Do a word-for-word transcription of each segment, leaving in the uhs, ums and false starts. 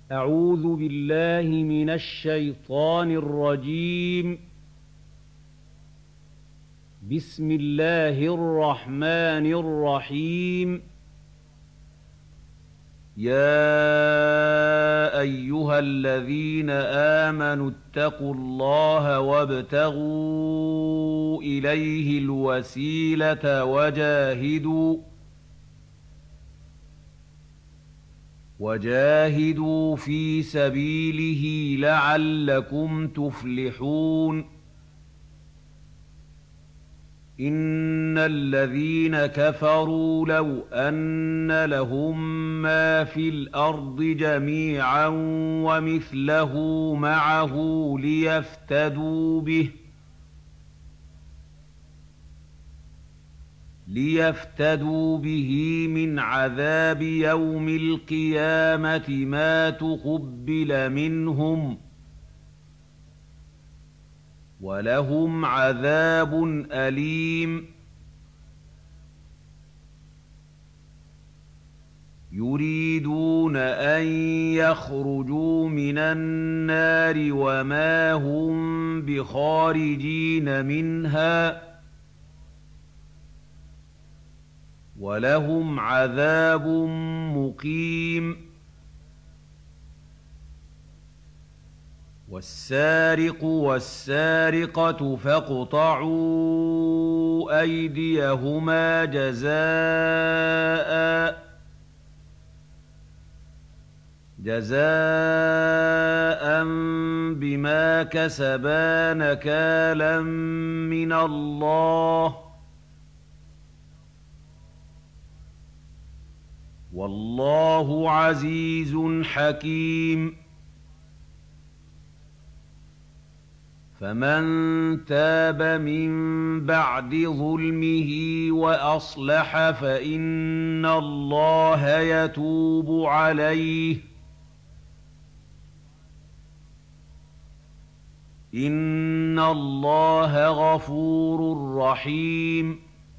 أعوذ بالله من الشيطان الرجيم. بسم الله الرحمن الرحيم. يا أيها الذين آمنوا اتقوا الله وابتغوا إليه الوسيلة وجاهدوا وجاهدوا في سبيله لعلكم تفلحون. إن الذين كفروا لو أن لهم ما في الأرض جميعا ومثله معه ليفتدوا به ليفتدوا به من عذاب يوم القيامة ما تقبل منهم ولهم عذاب أليم. يريدون أن يخرجوا من النار وما هم بخارجين منها ولهم عذاب مقيم. والسارق والسارقة فاقطعوا أيديهما جزاء جزاء بما كسبا نكالا من الله والله عزيز حكيم. فمن تاب من بعد ظلمه وأصلح فإن الله يتوب عليه إن الله غفور رحيم.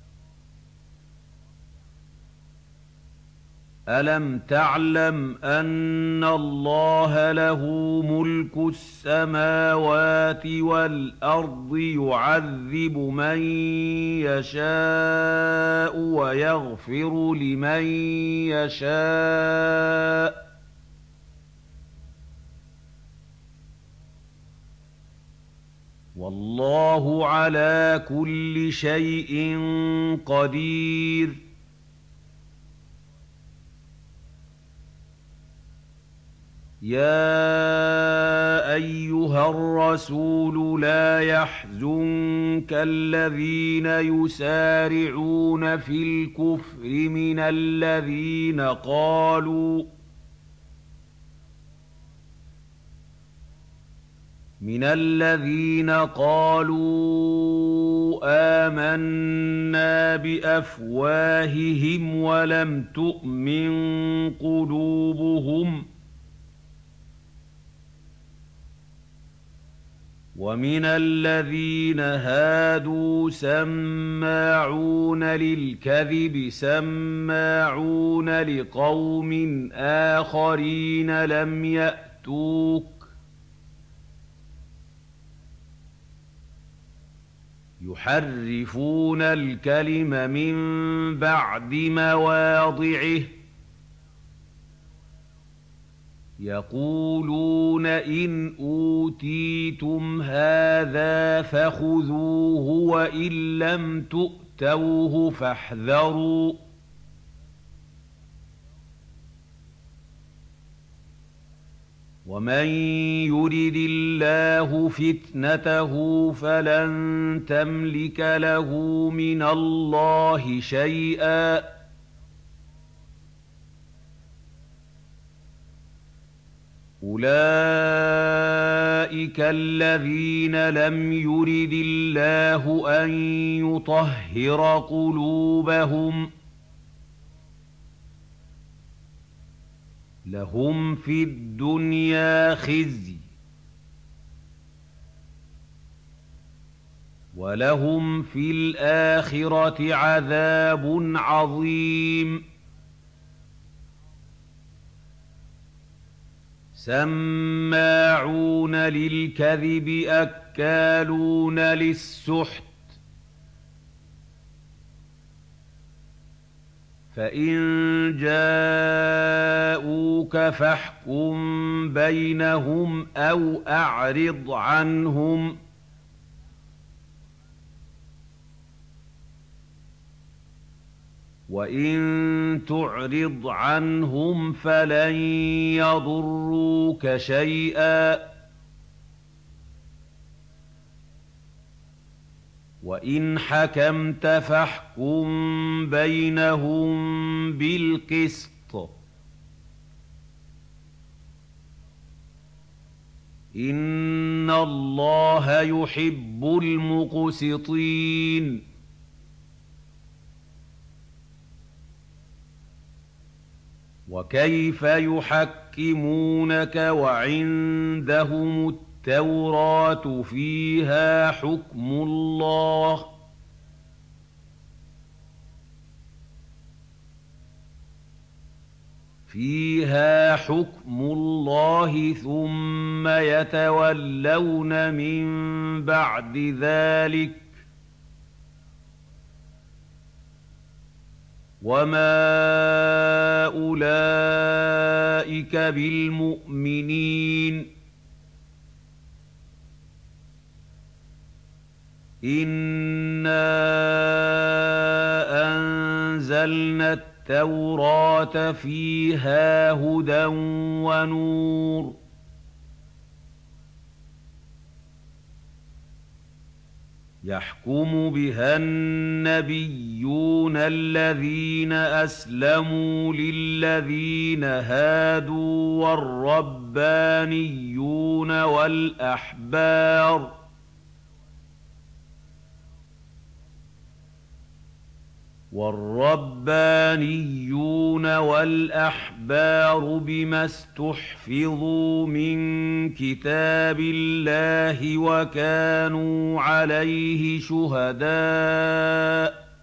ألم تعلم أن الله له ملك السماوات والأرض يعذب من يشاء ويغفر لمن يشاء والله على كل شيء قدير. يا أيها الرسول لا يحزنك الذين يسارعون في الكفر من الذين قالوا من الذين قالوا آمنا بأفواههم ولم تؤمن قلوبهم ومن الذين هادوا سماعون للكذب سماعون لقوم آخرين لم يأتوك يحرفون الكلم من بعد مواضعه يقولون إن أوتيتم هذا فخذوه وإن لم تؤتوه فاحذروا ومن يرد الله فتنته فلن تملك له من الله شيئا أولئك الذين لم يرد الله أن يطهر قلوبهم لهم في الدنيا خزي ولهم في الآخرة عذاب عظيم سماعون للكذب أكالون للسحت فإن جاءوك فاحكم بينهم أو أعرض عنهم وإن تعرض عنهم فلن يضروك شيئا وإن حكمت فاحكم بينهم بالقسط إن الله يحب المقسطين وكيف يحكمونك وعندهم التوراة فيها حكم الله فيها حكم الله ثم يتولون من بعد ذلك وما أولئك بالمؤمنين إنا أنزلنا التوراة فيها هدى ونور يحكم بها النبيون الذين أسلموا للذين هادوا والربانيون والأحبار والربانيون والأحبار بما استحفظوا من كتاب الله وكانوا عليه شهداء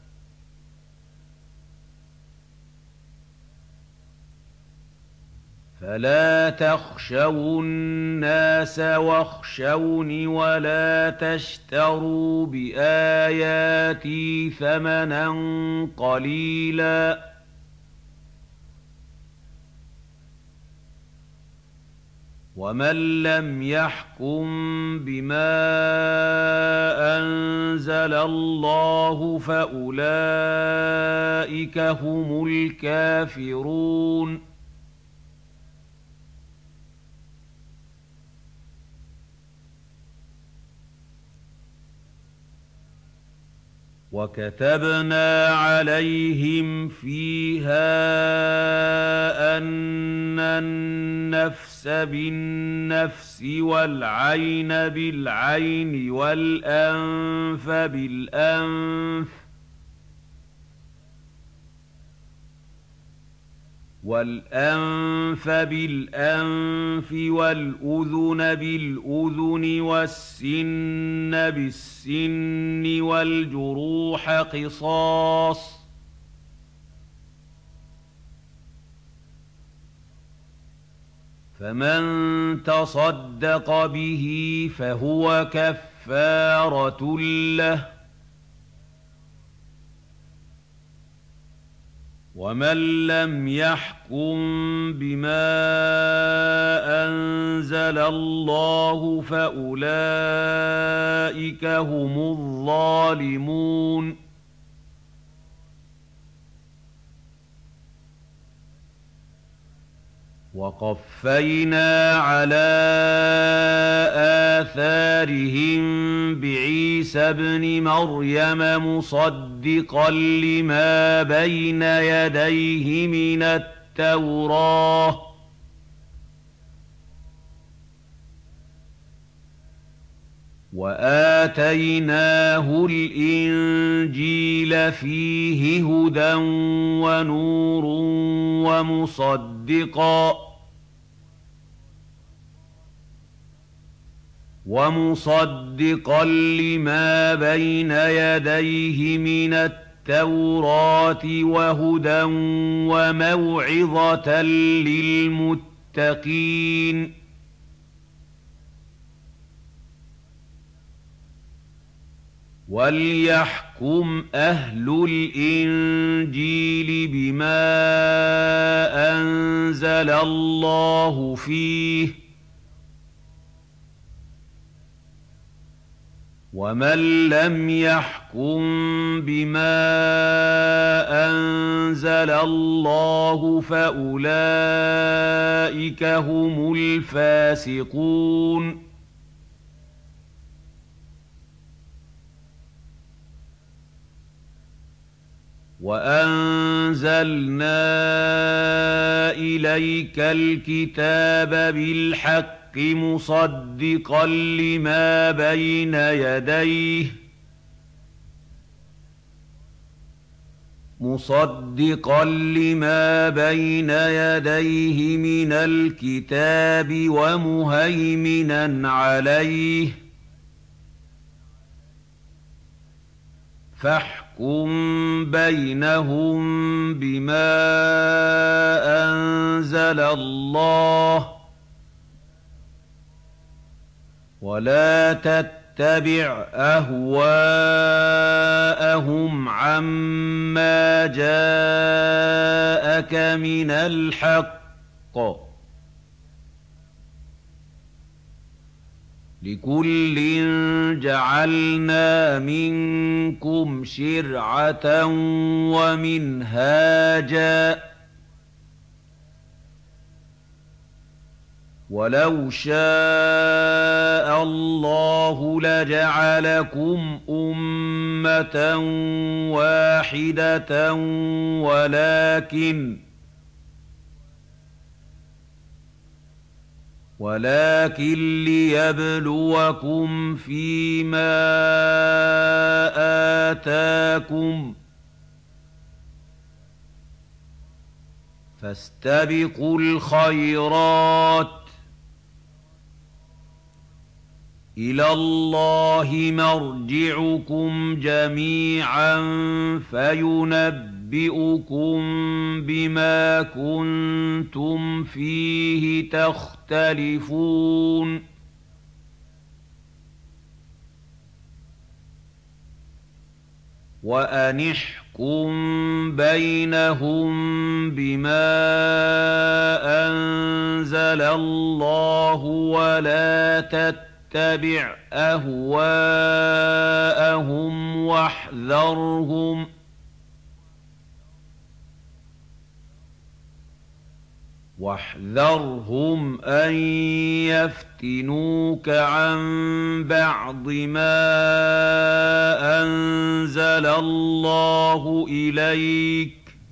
فلا تخشوا الناس واخشوني ولا تشتروا بآياتي ثمنا قليلا ومن لم يحكم بما أنزل الله فأولئك هم الكافرون وكتبنا عليهم فيها أن النفس بالنفس والعين بالعين والأنف بالأنف والأنف بالأنف والأذن بالأذن والسن بالسن والجروح قصاص فمن تصدق به فهو كفارة له ومن لم يحكم بما أنزل الله فأولئك هم الظالمون وقفينا على آثارهم بعيسى ابن مريم مصدقا لما بين يديه من التوراة وآتيناه الإنجيل فيه هدى ونور ومصدقا ومصدقا لما بين يديه من التوراة وهدى وموعظة للمتقين للمتقين وليحكم أهل الإنجيل بما أنزل الله فيه ومن لم يحكم بما أنزل الله فأولئك هم الفاسقون وأنزلنا إليك الكتاب بالحق مصدقا لما بين يديه مصدقا لما بين يديه من الكتاب ومهيمنا عليه فاحكم بينهم بما أنزل الله ولا تتبع أهواءهم عما جاءك من الحق لكل جعلنا منكم شرعة ومنهاجا ولو شاء الله لجعلكم أمة واحدة ولكن ولكن ليبلوكم فيما آتاكم فاستبقوا الخيرات إلى الله مرجعكم جميعا فينبئكم بما كنتم فيه تختلفون وأن احكم بينهم بما أنزل الله ولا تتبع اتبع أهواءهم واحذرهم واحذرهم أن يفتنوك عن بعض ما أنزل الله إليك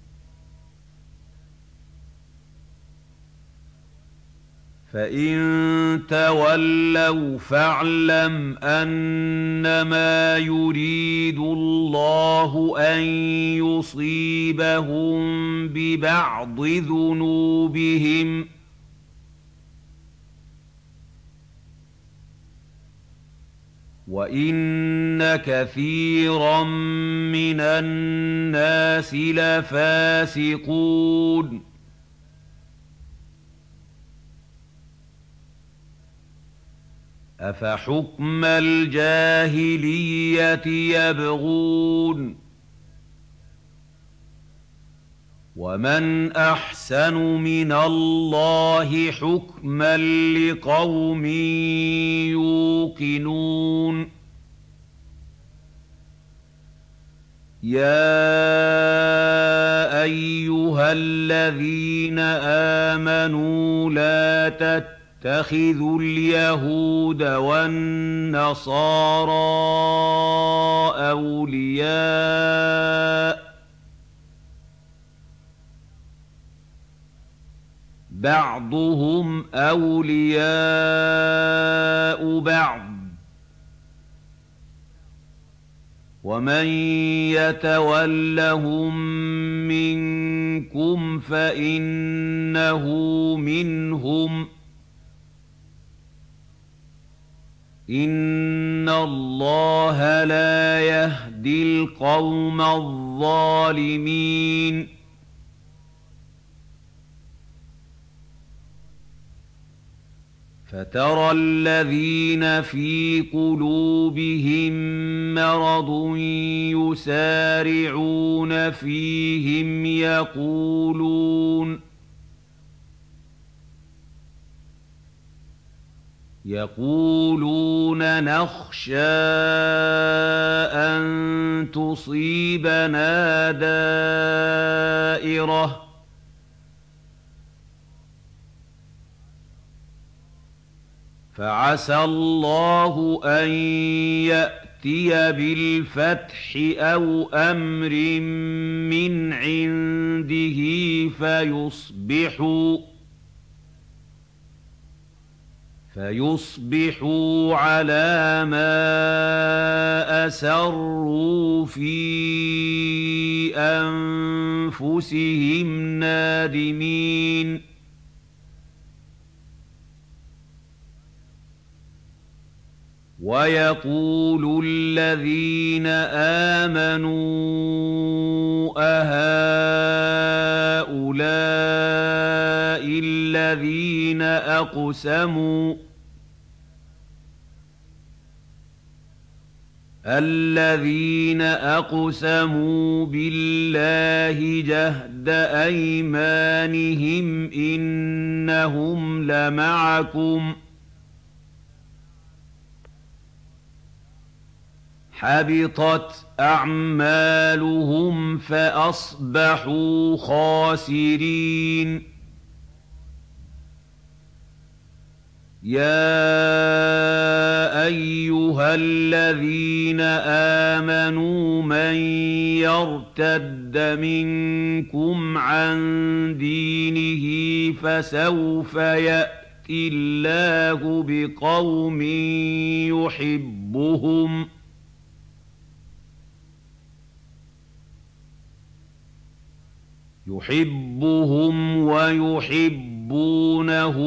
فإن تولوا فاعلم أنما يريد الله أن يصيبهم ببعض ذنوبهم وإن كثيرا من الناس لفاسقون أفحكم الجاهلية يبغون ومن أحسن من الله حكما لقوم يوقنون يا أيها الذين آمنوا لا تتبعوا اتخذوا اليهود والنصارى أولياء بعضهم أولياء بعض ومن يتولهم منكم فإنه منهم إن الله لا يهدي القوم الظالمين فَتَرَى الَّذِينَ فِي قُلُوبِهِم مَّرَضٌ يُسَارِعُونَ فِيهِمْ يَقُولُونَ يَقُولُونَ نَخْشَىٰ أَن تُصِيبَنَا دَائِرَةٌ فَعَسَى اللَّهُ أَن يَأْتِيَ بِالْفَتْحِ أَوْ أَمْرٍ مِّنْ عِندِهِ فَيُصْبِحُوا فَيُصْبِحُوا عَلَىٰ مَا أَسَرُّوا فِي أَنفُسِهِمْ نَادِمِينَ وَيَقُولُ الَّذِينَ آمَنُوا أَهَٰؤُلَاءِ الَّذِينَ أَقْسَمُوا الَّذِينَ أَقْسَمُوا بِاللَّهِ جَهْدَ أَيْمَانِهِمْ إِنَّهُمْ لَمَعَكُمْ ۚ حَبِطَتْ أَعْمَالُهُمْ فَأَصْبَحُوا خَاسِرِينَ يَا أَيُّهَا الَّذِينَ آمَنُوا مَن يَرْتَدَّ مِنكُمْ عَن دِينِهِ فَسَوْفَ يَأْتِي اللَّهُ بِقَوْمٍ يُحِبُّهُمْ يُحِبُّهُمْ وَيُحِبُّونَهُ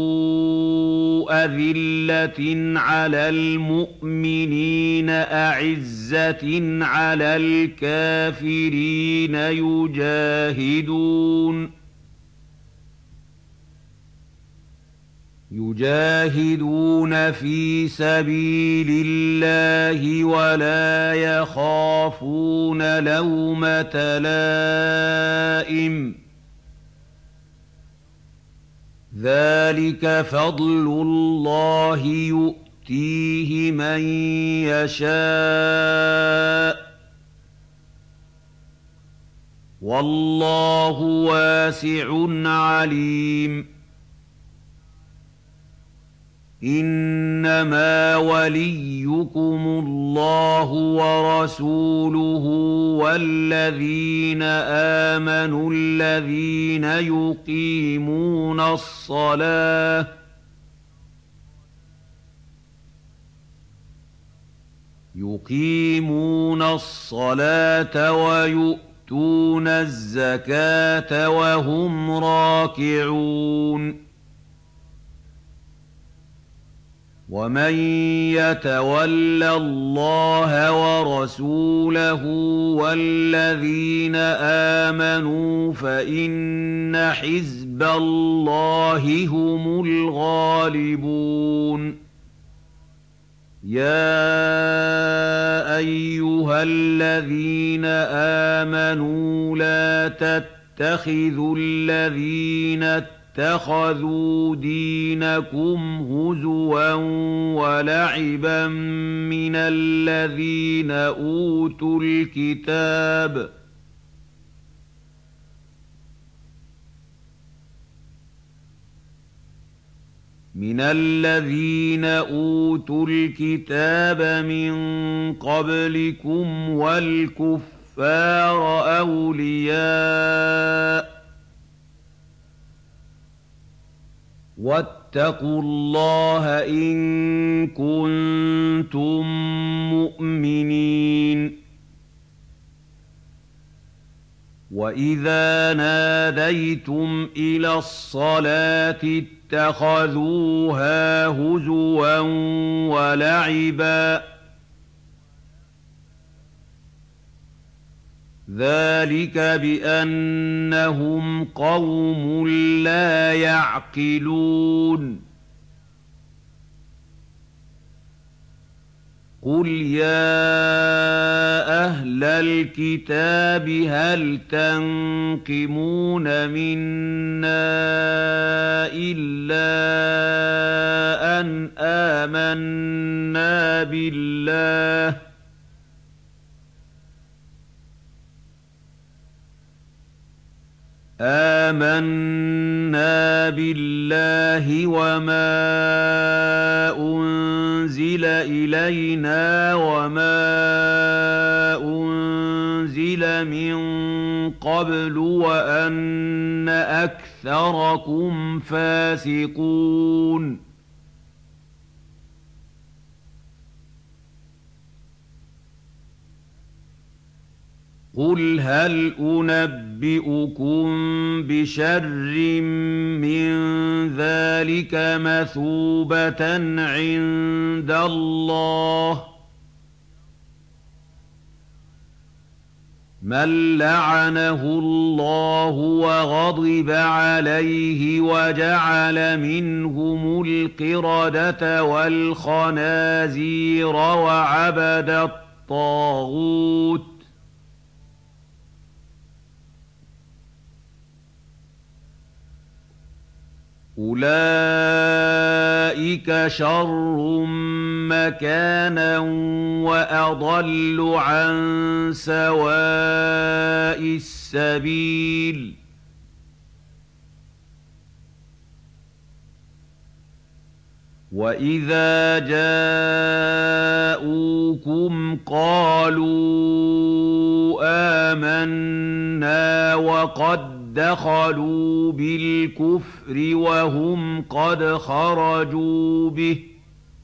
أَذِلَّةٍ عَلَى الْمُؤْمِنِينَ أَعِزَّةٍ عَلَى الْكَافِرِينَ يُجَاهِدُونَ يُجَاهِدُونَ فِي سَبِيلِ اللَّهِ وَلَا يَخَافُونَ لَوْمَةَ لَائِمٍ ۚ ذَٰلِكَ فَضْلُ اللَّهِ يُؤْتِيهِ مَن يَشَاءُ ۚ وَاللَّهُ وَاسِعٌ عَلِيمٌ إِنَّمَا وَلِيُّكُمُ اللَّهُ وَرَسُولُهُ وَالَّذِينَ آمَنُوا الَّذِينَ يُقِيمُونَ الصَّلَاةَ يُقِيمُونَ الصَّلَاةَ وَيُؤْتُونَ الزَّكَاةَ وَهُمْ راكعون وَمَن يَتَوَلَّ اللَّهَ وَرَسُولَهُ وَالَّذِينَ آمَنُوا فَإِنَّ حِزْبَ اللَّهِ هُمُ الْغَالِبُونَ يَا أَيُّهَا الَّذِينَ آمَنُوا لَا تَتَّخِذُوا الَّذِينَ اتَّخَذُوا دِينَكُمْ هُزُوًا وَلَعِبًا مِّنَ الَّذِينَ أُوتُوا الْكِتَابَ مِنَ الَّذِينَ أُوتُوا الْكِتَابَ مِن قَبْلِكُمْ وَالْكُفَّارَ أَوْلِيَاءَ ۚ وَاتَّقُوا اللَّهَ إِن كُنتُم مُّؤْمِنِينَ وَإِذَا نَادَيْتُمْ إِلَى الصَّلَاةِ اتَّخَذُوهَا هُزُوًا وَلَعِبًا ۚ ذَٰلِكَ بِأَنَّهُمْ قَوْمٌ لَّا يَعْقِلُونَ قُلْ يَا أَهْلَ الْكِتَابِ هَلْ تَنقِمُونَ مِنَّا إِلَّا أَنْ آمَنَّا بِاللَّهِ آمَنَّا بِاللَّهِ وَمَا أُنزِلَ إِلَيْنَا وَمَا أُنزِلَ مِن قَبْلُ وَأَنَّ أَكْثَرَكُمْ فَاسِقُونَ قُلْ هَلْ أُنَبِّئُكُم بِشَرٍّ مِّن ذَٰلِكَ مَثُوبَةً عِندَ اللَّهِ ۚ مَن لَّعَنَهُ اللَّهُ وَغَضِبَ عَلَيْهِ وَجَعَلَ مِنْهُمُ الْقِرَدَةَ وَالْخَنَازِيرَ وَعَبَدَ الطَّاغُوتَ ۚ أُولَٰئِكَ شَرٌّ مَّكَانًا وَأَضَلُّ عَن سَوَاءِ السَّبِيلِ وَإِذَا جَاءُوكُمْ قَالُوا آمَنَّا وَقَدْ دَخَلُوا بِالْكُفْرِ وَهُمْ قَدْ خَرَجُوا بِهِ ۚ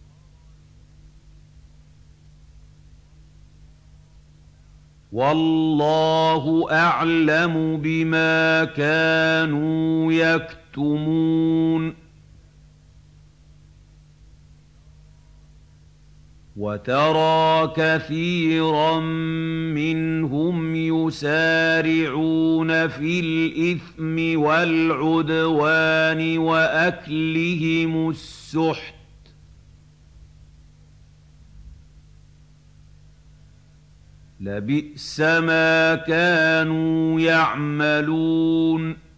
وَاللَّهُ أَعْلَمُ بِمَا كَانُوا يَكْتُمُونَ وَتَرَىٰ كَثِيرًا مِّنْهُمْ يُسَارِعُونَ فِي الْإِثْمِ وَالْعُدْوَانِ وَأَكْلِهِمُ السُّحْتَ ۚ لَبِئْسَ مَا كَانُوا يَعْمَلُونَ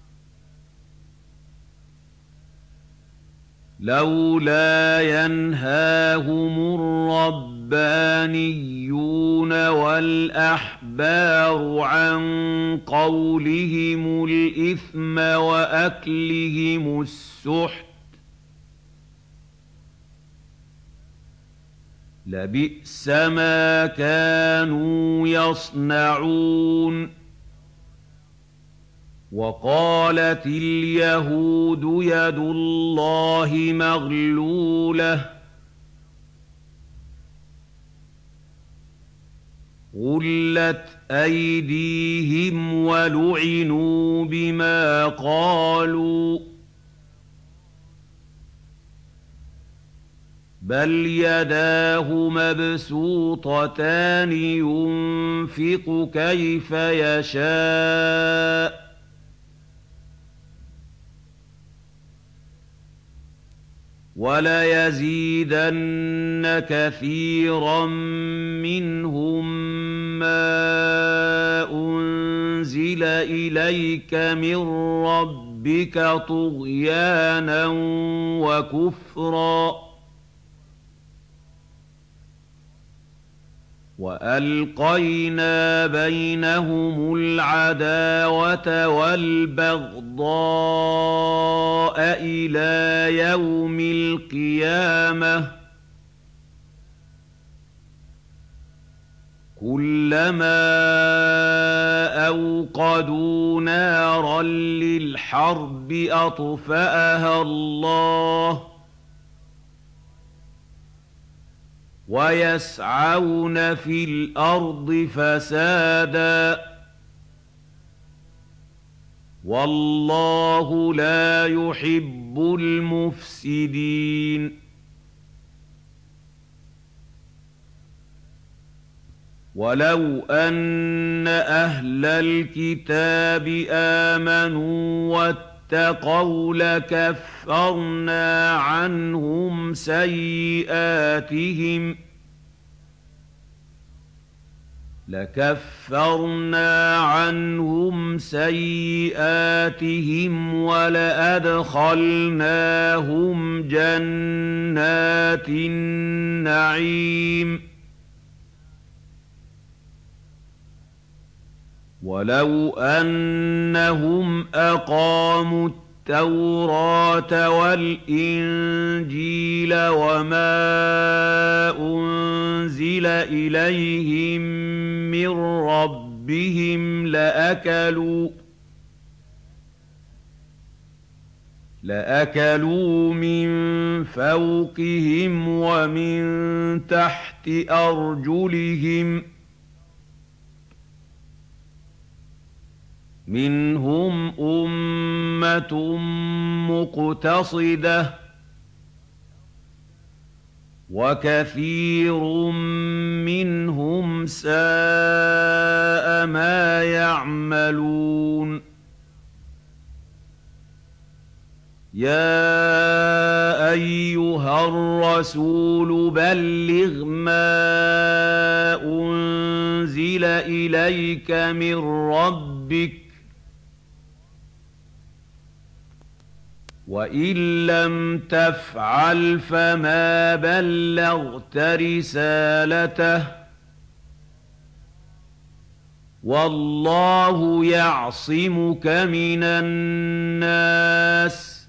لَوْلَا يَنْهَاهُمُ الرَّبَّانِيُّونَ وَالْأَحْبَارُ عَن قَوْلِهِمُ الْإِثْمَ وَأَكْلِهِمُ السُّحْتَ لَبِئْسَ مَا كَانُوا يَصْنَعُونَ وَقَالَتِ الْيَهُودُ يَدُ اللَّهِ مَغْلُولَةٌ ۚ غُلَّتْ أَيْدِيهِمْ وَلُعِنُوا بِمَا قَالُوا ۘ بَلْ يَدَاهُ مَبْسُوطَتَانِ يُنفِقُ كَيْفَ يَشَاءُ ۚ وَلَيَزِيدَنَّ كَثِيرًا مِّنْهُم مَّا أُنزِلَ إِلَيْكَ مِن رَّبِّكَ طُغْيَانًا وَكُفْرًا ۖ وَأَلْقَيْنَا بَيْنَهُمُ الْعَدَاوَةَ وَالْبَغْضَاءَ إِلَىٰ يَوْمِ الْقِيَامَةِ ۚ كُلَّمَا أَوْقَدُوا نَارًا لِّلْحَرْبِ أَطْفَأَهَا اللَّهُ ۚ وَيَسْعَوْنَ فِي الْأَرْضِ فَسَادًا ۚ وَاللَّهُ لَا يُحِبُّ الْمُفْسِدِينَ وَلَوْ أَنَّ أَهْلَ الْكِتَابِ آمَنُوا وَاتَّقَوْا لَكَفَّرْنَا عَنْهُمْ سَيِّئَاتِهِمْ لَكَفَّرْنَا عَنْهُمْ سَيِّئَاتِهِمْ وَلَأَدْخَلْنَاهُمْ جَنَّاتِ النَّعِيمِ وَلَوْ أَنَّهُمْ أَقَامُوا التَّوْرَاةَ وَالْإِنجِيلَ وَمَا أُنزِلَ إِلَيْهِم مِّن رَّبِّهِمْ لَأَكَلُوا لَأَكَلُوا مِن فَوْقِهِمْ وَمِن تَحْتِ أَرْجُلِهِم ۚ مِّنْهُمْ أُمَّةٌ مُّقْتَصِدَةٌ وَكَثِيرٌ مِّنْهُمْ سَاءَ مَا يَعْمَلُونَ يَا أَيُّهَا الرَّسُولُ بَلِّغْ مَا أُنزِلَ إِلَيْكَ مِن رَّبِّكَ ۖ وَإِن لَّمْ تَفْعَلْ فَمَا بَلَّغْتَ رِسَالَتَهُ ۚ وَاللَّهُ يَعْصِمُكَ مِنَ النَّاسِ ۗ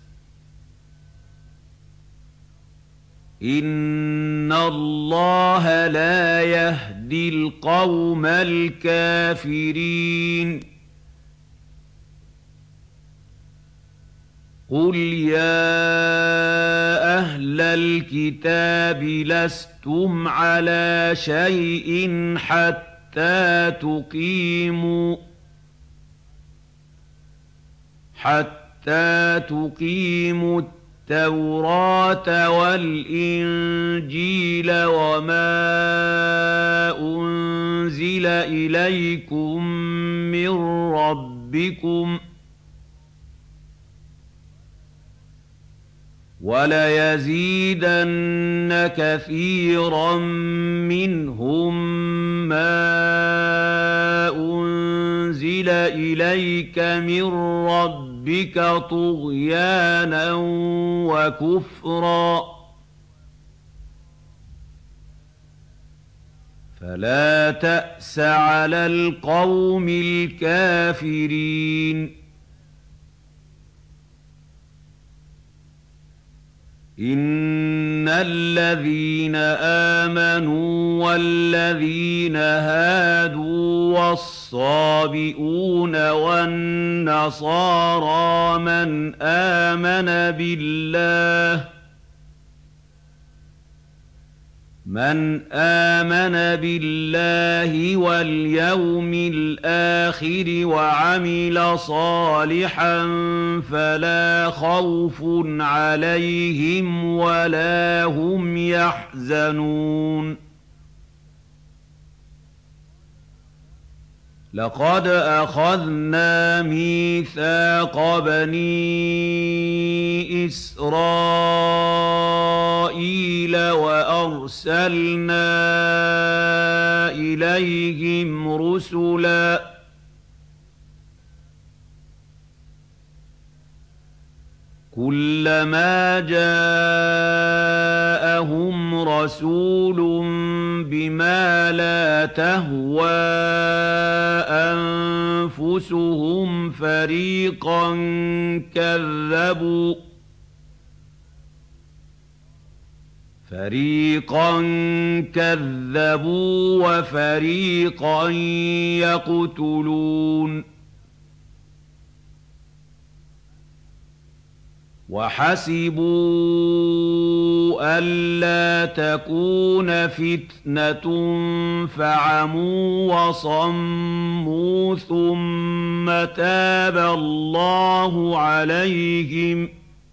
إِنَّ اللَّهَ لَا يَهْدِي الْقَوْمَ الْكَافِرِينَ قُلْ يَا أَهْلَ الْكِتَابِ لَسْتُمْ عَلَىٰ شَيْءٍ حَتَّىٰ تُقِيمُوا حَتَّىٰ تُقِيمُوا التَّوْرَاةَ وَالْإِنجِيلَ وَمَا أُنزِلَ إِلَيْكُم مِّن رَّبِّكُمْ ۗ وَلَيَزِيدَنَّ كَثِيرًا مِّنْهُم مَّا أُنزِلَ إِلَيْكَ مِن رَّبِّكَ طُغْيَانًا وَكُفْرًا ۖ فَلَا تَأْسَ عَلَى الْقَوْمِ الْكَافِرِينَ إِنَّ الَّذِينَ آمَنُوا وَالَّذِينَ هَادُوا وَالصَّابِئُونَ وَالنَّصَارَىٰ مَنْ آمَنَ بِاللَّهِ مَنْ آمَنَ بِاللَّهِ وَالْيَوْمِ الْآخِرِ وَعَمِلَ صَالِحًا فَلَا خَوْفٌ عَلَيْهِمْ وَلَا هُمْ يَحْزَنُونَ لَقَدْ أَخَذْنَا مِيثَاقَ بَنِي إِسْرَائِيلَ وَأَرْسَلْنَا إِلَيْهِمْ رُسُلًا كُلَّمَا جَاءَهُمْ رَسُولٌ بِمَا لَا تَهْوَىٰ أَنفُسُهُمْ فَرِيقًا كَذَّبُوا فَرِيقًا كَذَّبُوا وَفَرِيقًا يَقْتُلُونَ وَحَسِبُوا أَلَّا تَكُونَ فِتْنَةٌ فَعَمُوا وَصَمُّوا ثُمَّ تَابَ اللَّهُ عَلَيْهِمْ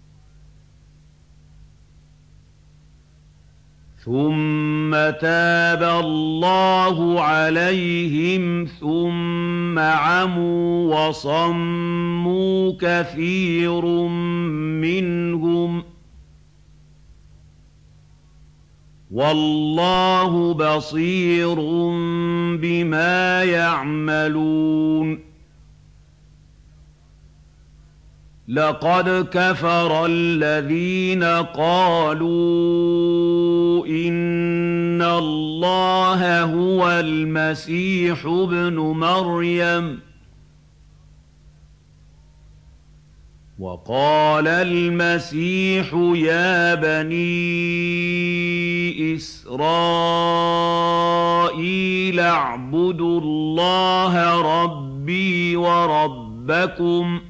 ثُمَّ تَابَ اللَّهُ عَلَيْهِمْ ثُمَّ عَمُوا وَصَمُّوا كَثِيرٌ مِّنْهُمْ وَاللَّهُ بَصِيرٌ بِمَا يَعْمَلُونَ لَقَدْ كَفَرَ الَّذِينَ قَالُوا إِنَّ اللَّهَ هُوَ الْمَسِيحُ ابْنُ مَرْيَمَ وَقَالَ الْمَسِيحُ يَا بَنِي إِسْرَائِيلَ اعْبُدُوا اللَّهَ رَبِّي وَرَبَّكُمْ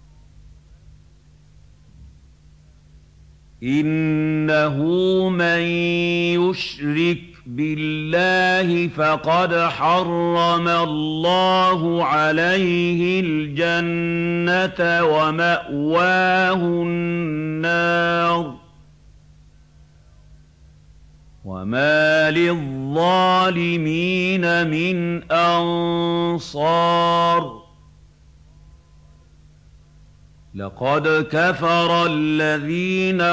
إِنَّهُ مَن يُشْرِكْ بِاللَّهِ فَقَدْ حَرَّمَ اللَّهُ عَلَيْهِ الْجَنَّةَ وَمَأْوَاهُ النَّارُ وَمَا لِلظَّالِمِينَ مِنْ أَنصَارٍ لَقَدْ كَفَرَ الَّذِينَ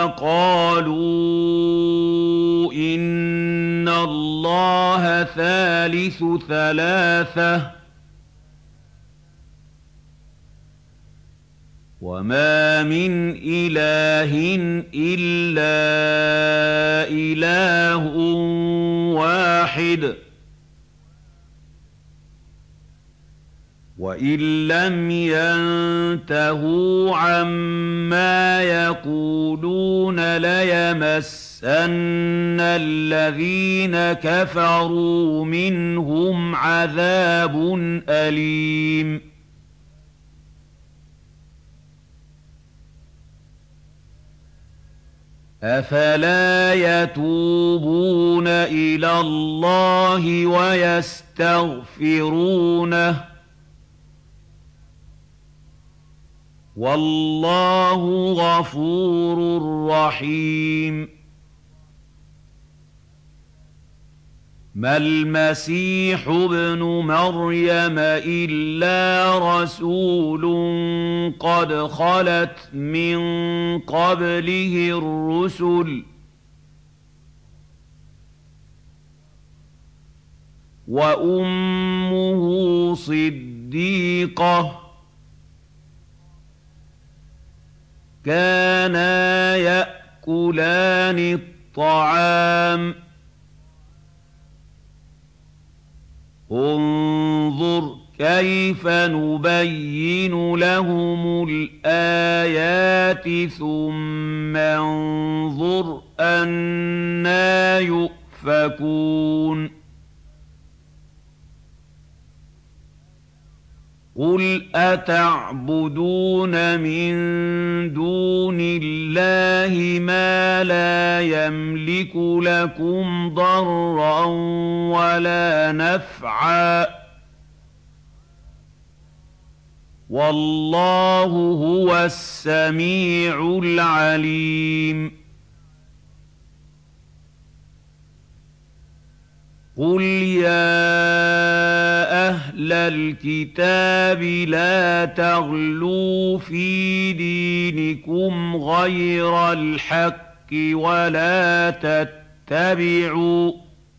قَالُوا إِنَّ اللَّهَ ثَالِثُ ثَلَاثَةٍ وَمَا مِنْ إِلَٰهٍ إِلَّا إِلَٰهٌ وَاحِدٌ وَإِن لَّمْ يَنتَهُوا عَمَّا يَقُولُونَ لَيَمَسَّنَّ الَّذِينَ كَفَرُوا مِنْهُمْ عَذَابٌ أَلِيمٌ أَفَلَا يَتُوبُونَ إِلَى اللَّهِ وَيَسْتَغْفِرُونَهُ وَاللَّهُ غَفُورٌ رَّحِيمٌ مَا الْمَسِيحُ ابْنُ مَرْيَمَ إِلَّا رَسُولٌ قَدْ خَلَتْ مِن قَبْلِهِ الرُّسُلُ وَأُمُّهُ صِدِّيقَةٌ كَانَا يَأْكُلَانِ الطَّعَامَ انظُرْ كَيْفَ نُبَيِّنُ لَهُمُ الْآيَاتِ ثُمَّ انظُرْ أَنَّىٰ يُؤْفَكُونَ قُلْ أَتَعْبُدُونَ مِن دُونِ اللَّهِ مَا لَا يَمْلِكُ لَكُمْ ضَرًّا وَلَا نَفْعًا وَاللَّهُ هُوَ السَّمِيعُ الْعَلِيمُ قُلْ يَا أَهْلَ الْكِتَابِ لَا تَغْلُوا فِي دِينِكُمْ غَيْرَ الْحَقِّ وَلَا تَتَّبِعُوا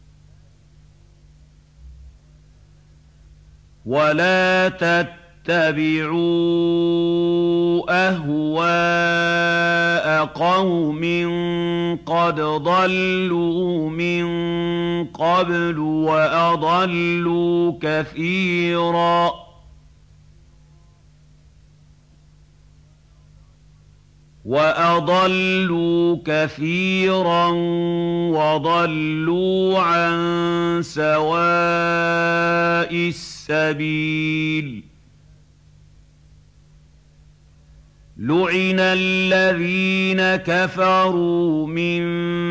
وَلَا تَتَّبِعُوا أَهْوَاءَ قَوْمٍ قَدْ ضَلُّوا مِن قَبْلُ وَأَضَلُّوا كَثِيرًا وَأَضَلُّوا كَثِيرًا وَضَلُّوا عَن سَوَاءِ السَّبِيلِ لُعِنَ الَّذِينَ كَفَرُوا مِن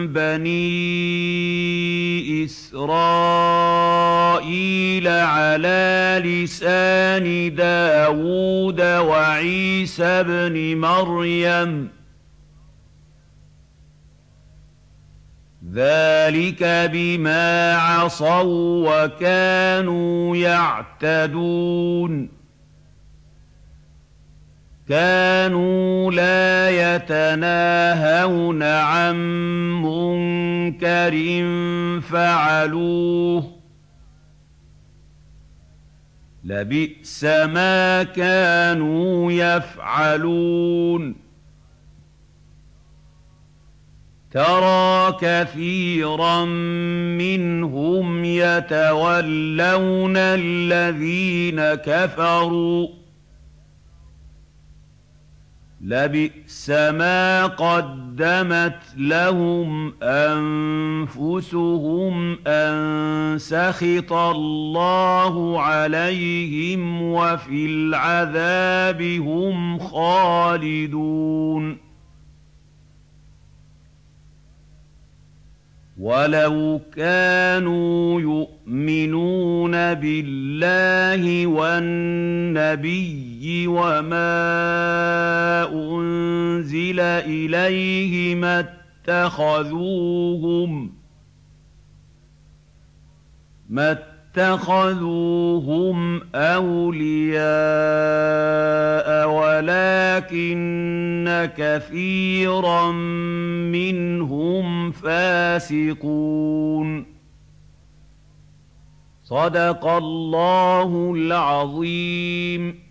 بَنِي إِسْرَائِيلَ عَلَىٰ لِسَانِ دَاوُودَ وَعِيسَى ابْنِ مَرْيَمَ ۚ ذَٰلِكَ بِمَا عَصَوا وَّكَانُوا يَعْتَدُونَ كانوا لا يتناهون عن منكر فعلوه لبئس ما كانوا يفعلون ترى كثيرا منهم يتولون الذين كفروا لبئس ما قدمت لهم أنفسهم أن سخط الله عليهم وفي العذاب هم خالدون ولو كانوا يؤمنون بالله والنبي وما أنزل إليه ما اتخذوهم ما اتخذوهم أولياء ولكن كثيرا منهم فاسقون صدق الله العظيم.